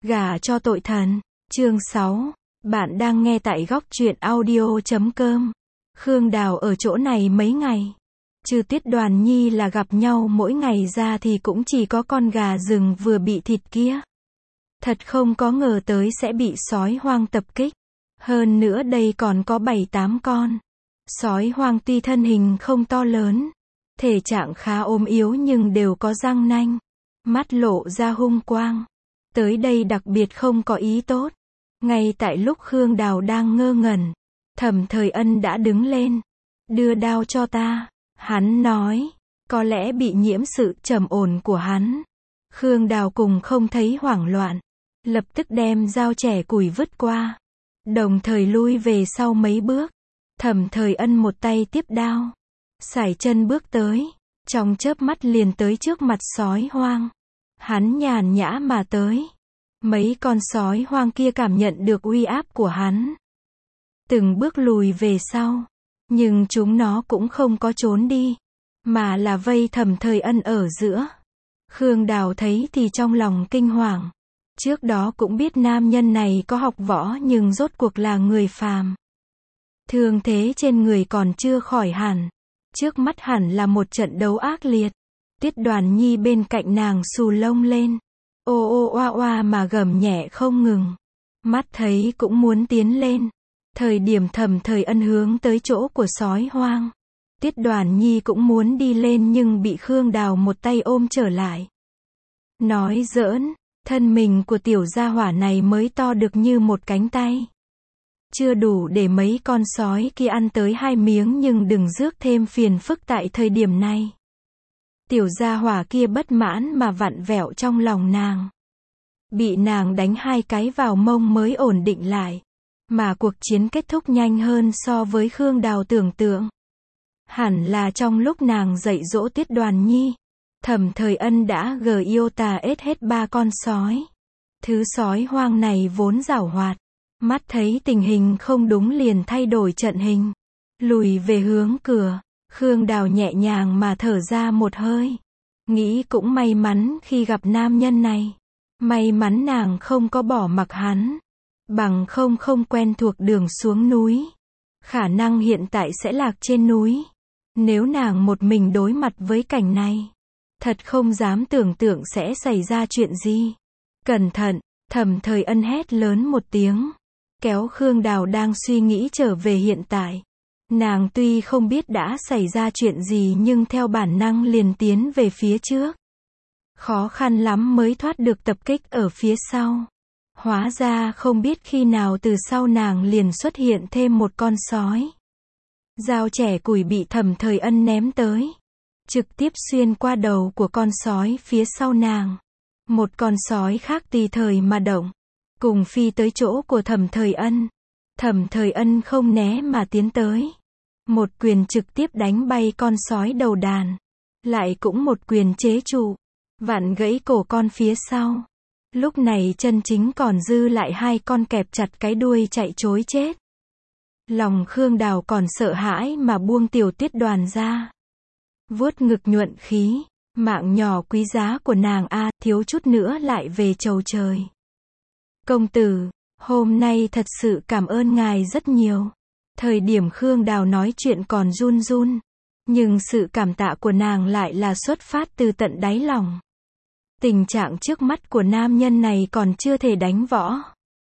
Gả cho tội thần. Chương 6. Bạn đang nghe tại góc truyện audio.com. Khương Đào ở chỗ này mấy ngày. Trừ Tiết Đoàn Nhi là gặp nhau mỗi ngày ra thì cũng chỉ có con gà rừng vừa bị thịt kia. Thật không có ngờ tới sẽ bị sói hoang tập kích. Hơn nữa đây còn có 7-8 con. Sói hoang tuy thân hình không to lớn, thể trạng khá ốm yếu nhưng đều có răng nanh, mắt lộ ra hung quang. Tới đây đặc biệt không có ý tốt. Ngay tại lúc Khương Đào đang ngơ ngẩn, Thẩm Thời Ân đã đứng lên. Đưa đao cho ta. Hắn nói. Có lẽ bị nhiễm sự trầm ổn của hắn. Khương Đào cùng không thấy hoảng loạn. Lập tức đem dao chẻ củi vứt qua. Đồng thời lui về sau mấy bước. Thẩm Thời Ân một tay tiếp đao. Sải chân bước tới. Trong chớp mắt liền tới trước mặt sói hoang. Hắn nhàn nhã mà tới. Mấy con sói hoang kia cảm nhận được uy áp của hắn. Từng bước lùi về sau. Nhưng chúng nó cũng không có trốn đi. Mà là vây Thẩm Thời Ân ở giữa. Khương Đào thấy thì trong lòng kinh hoàng. Trước đó cũng biết nam nhân này có học võ nhưng rốt cuộc là người phàm. Thương thế trên người còn chưa khỏi hẳn. Trước mắt hẳn là một trận đấu ác liệt. Tiết Đoàn Nhi bên cạnh nàng xù lông lên. Ô ô oa oa mà gầm nhẹ không ngừng. Mắt thấy cũng muốn tiến lên. Thời điểm Thẩm Thời Ân hướng tới chỗ của sói hoang. Tiết Đoàn Nhi cũng muốn đi lên nhưng bị Khương Đào một tay ôm trở lại. Nói giỡn, thân mình của tiểu gia hỏa này mới to được như một cánh tay. Chưa đủ để mấy con sói kia ăn tới 2 miếng nhưng đừng rước thêm phiền phức tại thời điểm này. Tiểu gia hỏa kia bất mãn mà vặn vẹo trong lòng nàng. Bị nàng đánh 2 cái vào mông mới ổn định lại. Mà cuộc chiến kết thúc nhanh hơn so với Khương Đào tưởng tượng. Hẳn là trong lúc nàng dạy dỗ Tiết Đoàn Nhi, Thẩm Thời Ân đã ết hết 3 con sói. Thứ sói hoang này vốn giảo hoạt. Mắt thấy tình hình không đúng liền thay đổi trận hình. Lùi về hướng cửa. Khương Đào nhẹ nhàng mà thở ra một hơi. Nghĩ cũng may mắn khi gặp nam nhân này. May mắn nàng không có bỏ mặc hắn. Bằng không quen thuộc đường xuống núi. Khả năng hiện tại sẽ lạc trên núi. Nếu nàng một mình đối mặt với cảnh này. Thật không dám tưởng tượng sẽ xảy ra chuyện gì. Cẩn thận, Thẩm Thời Ân hét lớn một tiếng. Kéo Khương Đào đang suy nghĩ trở về hiện tại. Nàng tuy không biết đã xảy ra chuyện gì nhưng theo bản năng liền tiến về phía trước. Khó khăn lắm mới thoát được tập kích ở phía sau. Hóa ra không biết khi nào từ sau nàng liền xuất hiện thêm một con sói. Dao chẻ củi bị Thẩm Thời Ân ném tới. Trực tiếp xuyên qua đầu của con sói phía sau nàng. Một con sói khác tùy thời mà động. Cùng phi tới chỗ của Thẩm Thời Ân. Thẩm Thời Ân không né mà tiến tới. Một quyền trực tiếp đánh bay con sói đầu đàn. Lại cũng một quyền chế trụ. Vặn gãy cổ con phía sau. Lúc này chân chính còn dư lại 2 con kẹp chặt cái đuôi chạy trối chết. Lòng Khương Đào còn sợ hãi mà buông tiểu Tiết Đoàn ra. Vuốt ngực nhuận khí. Mạng nhỏ quý giá của nàng thiếu chút nữa lại về chầu trời. Công tử, hôm nay thật sự cảm ơn ngài rất nhiều. Thời điểm Khương Đào nói chuyện còn run run. Nhưng sự cảm tạ của nàng lại là xuất phát từ tận đáy lòng. Tình trạng trước mắt của nam nhân này còn chưa thể đánh võ.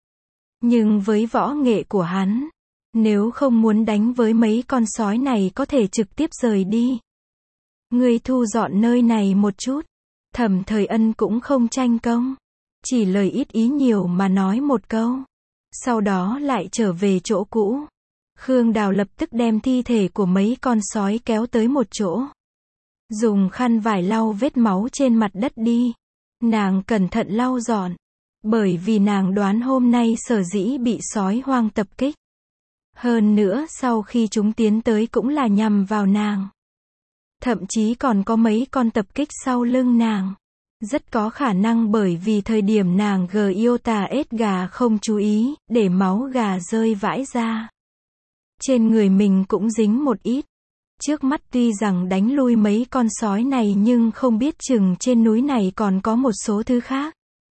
Nhưng với võ nghệ của hắn, nếu không muốn đánh với mấy con sói này có thể trực tiếp rời đi. Ngươi thu dọn nơi này một chút. Thẩm Thời Ân cũng không tranh công. Chỉ lời ít ý nhiều mà nói một câu. Sau đó lại trở về chỗ cũ. Khương Đào lập tức đem thi thể của mấy con sói kéo tới một chỗ. Dùng khăn vải lau vết máu trên mặt đất đi. Nàng cẩn thận lau dọn. Bởi vì nàng đoán hôm nay sở dĩ bị sói hoang tập kích. Hơn nữa sau khi chúng tiến tới cũng là nhằm vào nàng. Thậm chí còn có mấy con tập kích sau lưng nàng. Rất có khả năng bởi vì thời điểm nàng ết gà không chú ý, để máu gà rơi vãi ra. Trên người mình cũng dính một ít. Trước mắt tuy rằng đánh lui mấy con sói này nhưng không biết chừng trên núi này còn có một số thứ khác.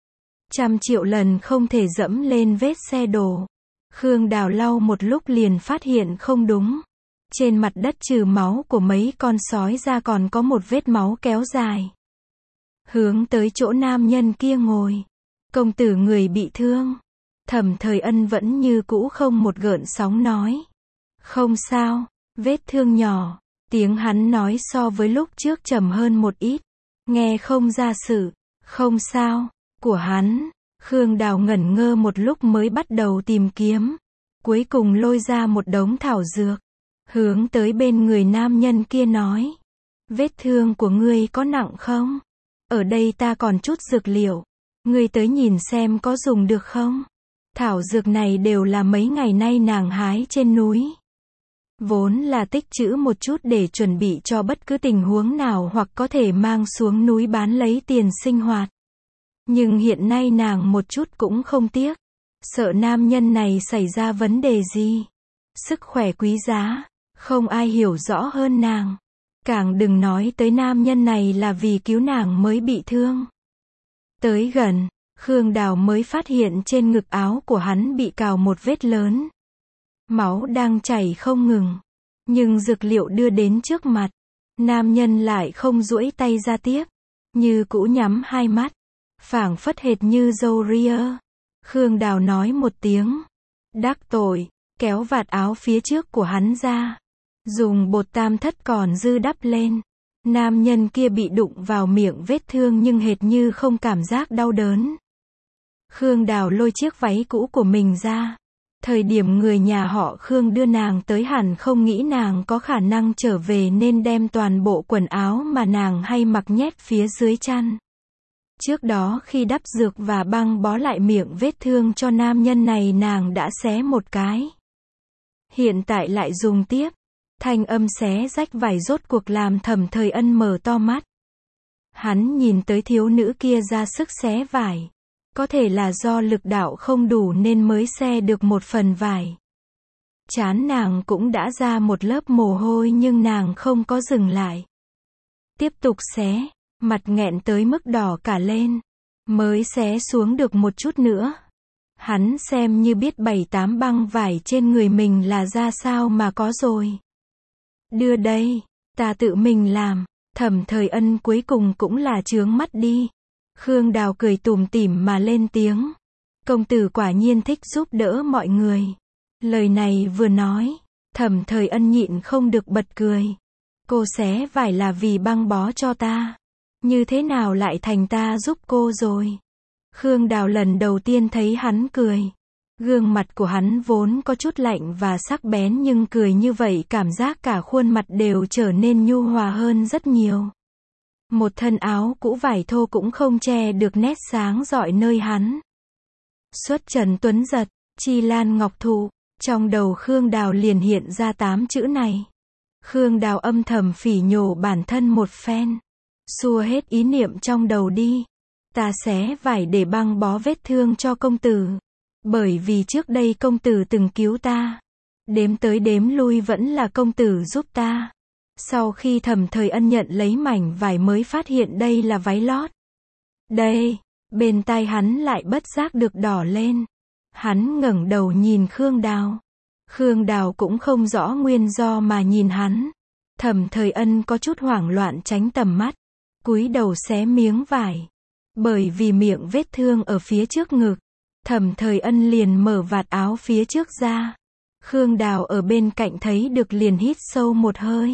100 triệu lần không thể dẫm lên vết xe đổ. Khương Đào lau một lúc liền phát hiện không đúng. Trên mặt đất trừ máu của mấy con sói ra còn có một vết máu kéo dài. Hướng tới chỗ nam nhân kia ngồi. Công tử người bị thương. Thẩm Thời Ân vẫn như cũ không một gợn sóng nói. Không sao, vết thương nhỏ. Tiếng hắn nói so với lúc trước trầm hơn một ít. Nghe không ra sự. Không sao, của hắn. Khương Đào ngẩn ngơ một lúc mới bắt đầu tìm kiếm. Cuối cùng lôi ra một đống thảo dược. Hướng tới bên người nam nhân kia nói. Vết thương của ngươi có nặng không? Ở đây ta còn chút dược liệu. Ngươi tới nhìn xem có dùng được không? Thảo dược này đều là mấy ngày nay nàng hái trên núi. Vốn là tích trữ một chút để chuẩn bị cho bất cứ tình huống nào hoặc có thể mang xuống núi bán lấy tiền sinh hoạt. Nhưng hiện nay nàng một chút cũng không tiếc. Sợ nam nhân này xảy ra vấn đề gì. Sức khỏe quý giá, không ai hiểu rõ hơn nàng. Càng đừng nói tới nam nhân này là vì cứu nàng mới bị thương. Tới gần, Khương Đào mới phát hiện trên ngực áo của hắn bị cào một vết lớn. Máu đang chảy không ngừng. Nhưng dược liệu đưa đến trước mặt. Nam nhân lại không duỗi tay ra tiếp. Như cũ nhắm hai mắt. Phảng phất hệt như dâu ria. Khương Đào nói một tiếng. Đắc tội, kéo vạt áo phía trước của hắn ra. Dùng bột tam thất còn dư đắp lên. Nam nhân kia bị đụng vào miệng vết thương nhưng hệt như không cảm giác đau đớn. Khương Đào lôi chiếc váy cũ của mình ra. Thời điểm người nhà họ Khương đưa nàng tới hẳn không nghĩ nàng có khả năng trở về nên đem toàn bộ quần áo mà nàng hay mặc nhét phía dưới chăn. Trước đó khi đắp dược và băng bó lại miệng vết thương cho nam nhân này nàng đã xé một cái. Hiện tại lại dùng tiếp. Thanh âm xé rách vải rốt cuộc làm Thẩm Thời Ân mở to mắt. Hắn nhìn tới thiếu nữ kia ra sức xé vải. Có thể là do lực đạo không đủ nên mới xé được một phần vải. Trán nàng cũng đã ra một lớp mồ hôi nhưng nàng không có dừng lại. Tiếp tục xé, mặt nghẹn tới mức đỏ cả lên. Mới xé xuống được một chút nữa. Hắn xem như biết 7-8 băng vải trên người mình là ra sao mà có rồi. Đưa đây, ta tự mình làm. Thẩm Thời Ân cuối cùng cũng là chướng mắt đi. Khương Đào cười tủm tỉm mà lên tiếng. Công tử quả nhiên thích giúp đỡ mọi người. Lời này vừa nói, Thẩm Thời Ân nhịn không được bật cười. Cô xé vải là vì băng bó cho ta. Như thế nào lại thành ta giúp cô rồi? Khương Đào lần đầu tiên thấy hắn cười. Gương mặt của hắn vốn có chút lạnh và sắc bén nhưng cười như vậy cảm giác cả khuôn mặt đều trở nên nhu hòa hơn rất nhiều. Một thân áo cũ vải thô cũng không che được nét sáng rọi nơi hắn. Xuất trần tuấn giật, chi lan ngọc thụ, trong đầu Khương Đào liền hiện ra 8 chữ này. Khương Đào âm thầm phỉ nhổ bản thân một phen. Xua hết ý niệm trong đầu đi. Ta xé vải để băng bó vết thương cho công tử. Bởi vì trước đây công tử từng cứu ta. Đếm tới đếm lui vẫn là công tử giúp ta. Sau khi Thẩm Thời Ân nhận lấy mảnh vải mới phát hiện đây là váy lót. Đây, bên tai hắn lại bất giác được đỏ lên. Hắn ngẩng đầu nhìn Khương Đào. Khương Đào cũng không rõ nguyên do mà nhìn hắn. Thẩm Thời Ân có chút hoảng loạn tránh tầm mắt. Cúi đầu xé miếng vải. Bởi vì miệng vết thương ở phía trước ngực. Thẩm Thời Ân liền mở vạt áo phía trước ra. Khương Đào ở bên cạnh thấy được liền hít sâu một hơi.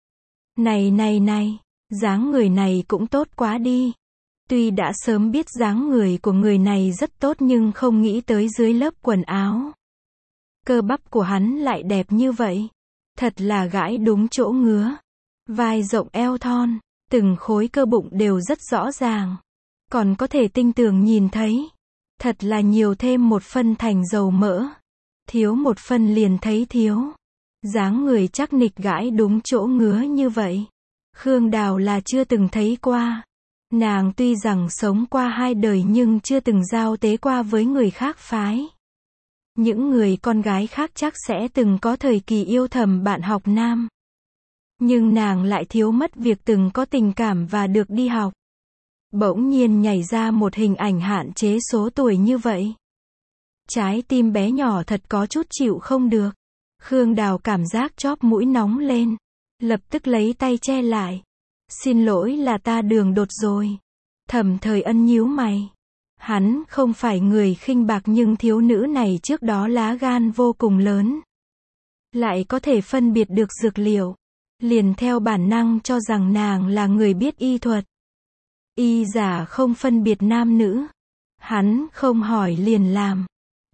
Này, dáng người này cũng tốt quá đi. Tuy đã sớm biết dáng người của người này rất tốt nhưng không nghĩ tới dưới lớp quần áo. Cơ bắp của hắn lại đẹp như vậy. Thật là gãi đúng chỗ ngứa. Vai rộng eo thon, từng khối cơ bụng đều rất rõ ràng. Còn có thể tinh tường nhìn thấy. Thật là nhiều thêm một phân thành dầu mỡ. Thiếu một phân liền thấy thiếu. Dáng người chắc nịch gãi đúng chỗ ngứa như vậy. Khương Đào là chưa từng thấy qua. Nàng tuy rằng sống qua 2 đời nhưng chưa từng giao tế qua với người khác phái. Những người con gái khác chắc sẽ từng có thời kỳ yêu thầm bạn học nam. Nhưng nàng lại thiếu mất việc từng có tình cảm và được đi học. Bỗng nhiên nhảy ra một hình ảnh hạn chế số tuổi như vậy. Trái tim bé nhỏ thật có chút chịu không được. Khương Đào cảm giác chóp mũi nóng lên. Lập tức lấy tay che lại. Xin lỗi là ta đường đột rồi. Thẩm Thời Ân nhíu mày. Hắn không phải người khinh bạc nhưng thiếu nữ này trước đó lá gan vô cùng lớn. Lại có thể phân biệt được dược liệu. Liền theo bản năng cho rằng nàng là người biết y thuật. Y giả không phân biệt nam nữ. Hắn không hỏi liền làm.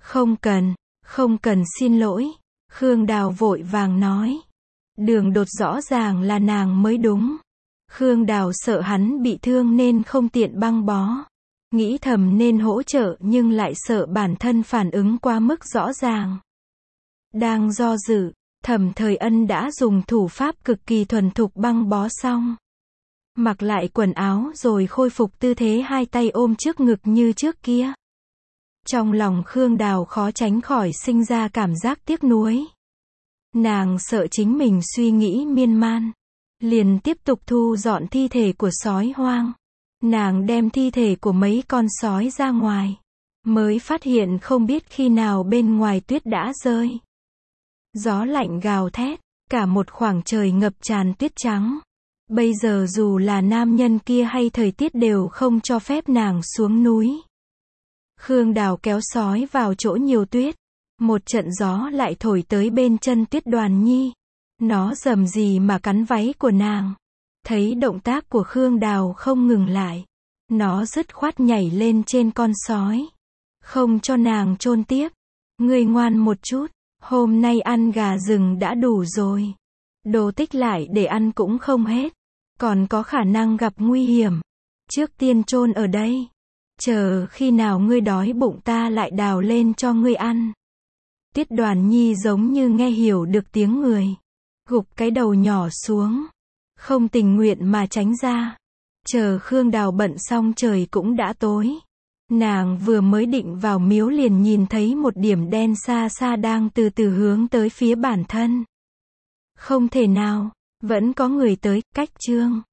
Không cần xin lỗi. Khương Đào vội vàng nói. Đường đột rõ ràng là nàng mới đúng. Khương Đào sợ hắn bị thương nên không tiện băng bó. Nghĩ thầm nên hỗ trợ nhưng lại sợ bản thân phản ứng quá mức rõ ràng. Đang do dự, Thẩm Thời Ân đã dùng thủ pháp cực kỳ thuần thục băng bó xong. Mặc lại quần áo rồi khôi phục tư thế hai tay ôm trước ngực như trước kia. Trong lòng Khương Đào khó tránh khỏi sinh ra cảm giác tiếc nuối. Nàng sợ chính mình suy nghĩ miên man. Liền tiếp tục thu dọn thi thể của sói hoang. Nàng đem thi thể của mấy con sói ra ngoài. Mới phát hiện không biết khi nào bên ngoài tuyết đã rơi. Gió lạnh gào thét, cả một khoảng trời ngập tràn tuyết trắng. Bây giờ dù là nam nhân kia hay thời tiết đều không cho phép nàng xuống núi. Khương Đào kéo sói vào chỗ nhiều tuyết. Một trận gió lại thổi tới bên chân Tuyết Đoàn Nhi. Nó rầm rì mà cắn váy của nàng. Thấy động tác của Khương Đào không ngừng lại. Nó dứt khoát nhảy lên trên con sói. Không cho nàng chôn tiếp. Ngươi ngoan một chút. Hôm nay ăn gà rừng đã đủ rồi. Đồ tích lại để ăn cũng không hết. Còn có khả năng gặp nguy hiểm. Trước tiên chôn ở đây. Chờ khi nào ngươi đói bụng ta lại đào lên cho ngươi ăn. Tuyết Đoàn Nhi giống như nghe hiểu được tiếng người. Gục cái đầu nhỏ xuống. Không tình nguyện mà tránh ra. Chờ Khương Đào bận xong trời cũng đã tối. Nàng vừa mới định vào miếu liền nhìn thấy một điểm đen xa xa đang từ từ hướng tới phía bản thân. Không thể nào, vẫn có người tới, cách chương.